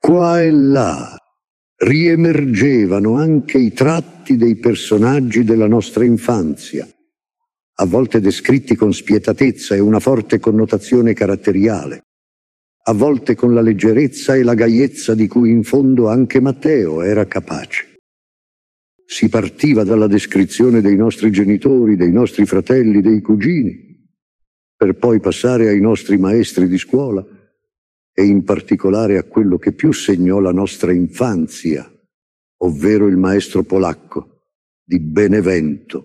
Qua e là riemergevano anche i tratti dei personaggi della nostra infanzia, a volte descritti con spietatezza e una forte connotazione caratteriale, a volte con la leggerezza e la gaiezza di cui in fondo anche Matteo era capace. Si partiva dalla descrizione dei nostri genitori, dei nostri fratelli, dei cugini, per poi passare ai nostri maestri di scuola e in particolare a quello che più segnò la nostra infanzia, ovvero il maestro polacco di Benevento.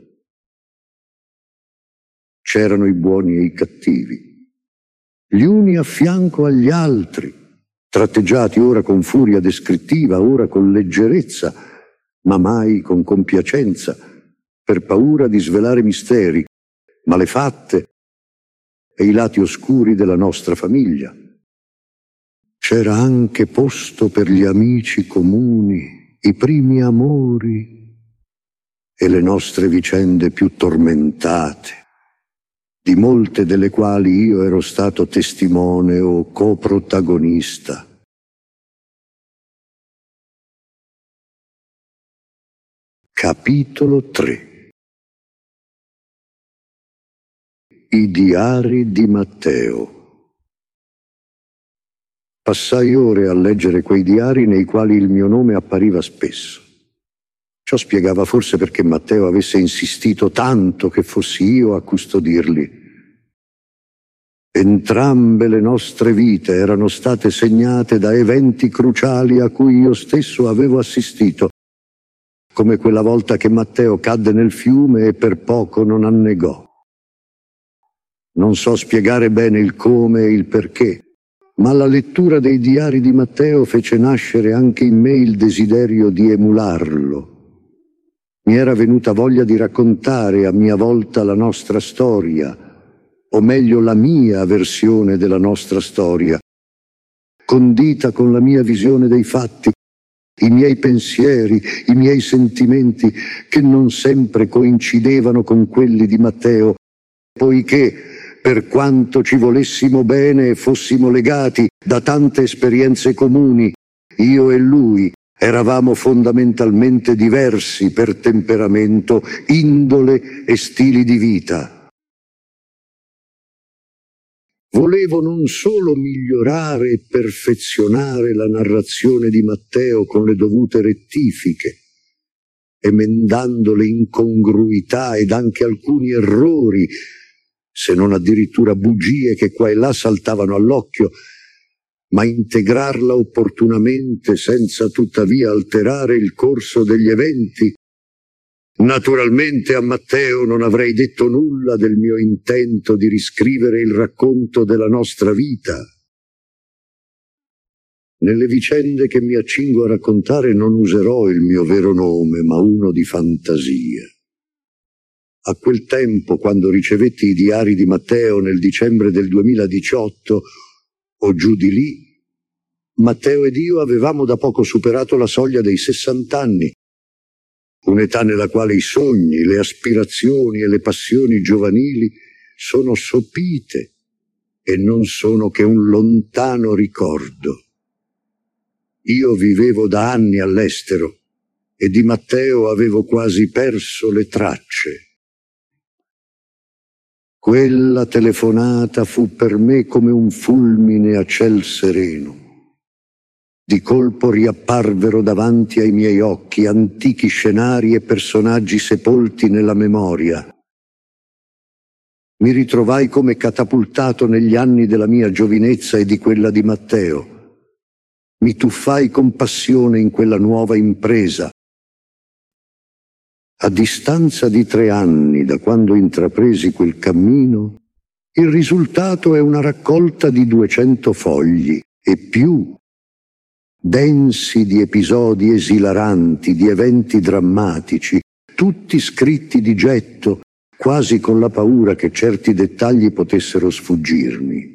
C'erano i buoni e i cattivi, gli uni a fianco agli altri, tratteggiati ora con furia descrittiva, ora con leggerezza, ma mai con compiacenza, per paura di svelare misteri, malefatte e i lati oscuri della nostra famiglia. C'era anche posto per gli amici comuni, i primi amori e le nostre vicende più tormentate, di molte delle quali io ero stato testimone o coprotagonista. Capitolo 3. I diari di Matteo. Passai ore a leggere quei diari nei quali il mio nome appariva spesso. Ciò spiegava forse perché Matteo avesse insistito tanto che fossi io a custodirli. Entrambe le nostre vite erano state segnate da eventi cruciali a cui io stesso avevo assistito, come quella volta che Matteo cadde nel fiume e per poco non annegò. Non so spiegare bene il come e il perché, ma la lettura dei diari di Matteo fece nascere anche in me il desiderio di emularlo. Mi era venuta voglia di raccontare a mia volta la nostra storia, o meglio la mia versione della nostra storia, condita con la mia visione dei fatti, i miei pensieri, i miei sentimenti, che non sempre coincidevano con quelli di Matteo, poiché, per quanto ci volessimo bene e fossimo legati da tante esperienze comuni, io e lui eravamo fondamentalmente diversi per temperamento, indole e stili di vita. Volevo non solo migliorare e perfezionare la narrazione di Matteo con le dovute rettifiche, emendando le incongruità ed anche alcuni errori, se non addirittura bugie che qua e là saltavano all'occhio, ma integrarla opportunamente senza tuttavia alterare il corso degli eventi. Naturalmente a Matteo non avrei detto nulla del mio intento di riscrivere il racconto della nostra vita. Nelle vicende che mi accingo a raccontare non userò il mio vero nome, ma uno di fantasia. A quel tempo, quando ricevetti i diari di Matteo nel dicembre del 2018, o giù di lì, Matteo ed io avevamo da poco superato la soglia dei 60 anni, un'età nella quale i sogni, le aspirazioni e le passioni giovanili sono sopite e non sono che un lontano ricordo. Io vivevo da anni all'estero e di Matteo avevo quasi perso le tracce. Quella telefonata fu per me come un fulmine a ciel sereno. Di colpo riapparvero davanti ai miei occhi antichi scenari e personaggi sepolti nella memoria. Mi ritrovai come catapultato negli anni della mia giovinezza e di quella di Matteo. Mi tuffai con passione in quella nuova impresa. A distanza di 3 anni da quando intrapresi quel cammino, il risultato è una raccolta di 200 fogli e più, densi di episodi esilaranti, di eventi drammatici, tutti scritti di getto, quasi con la paura che certi dettagli potessero sfuggirmi.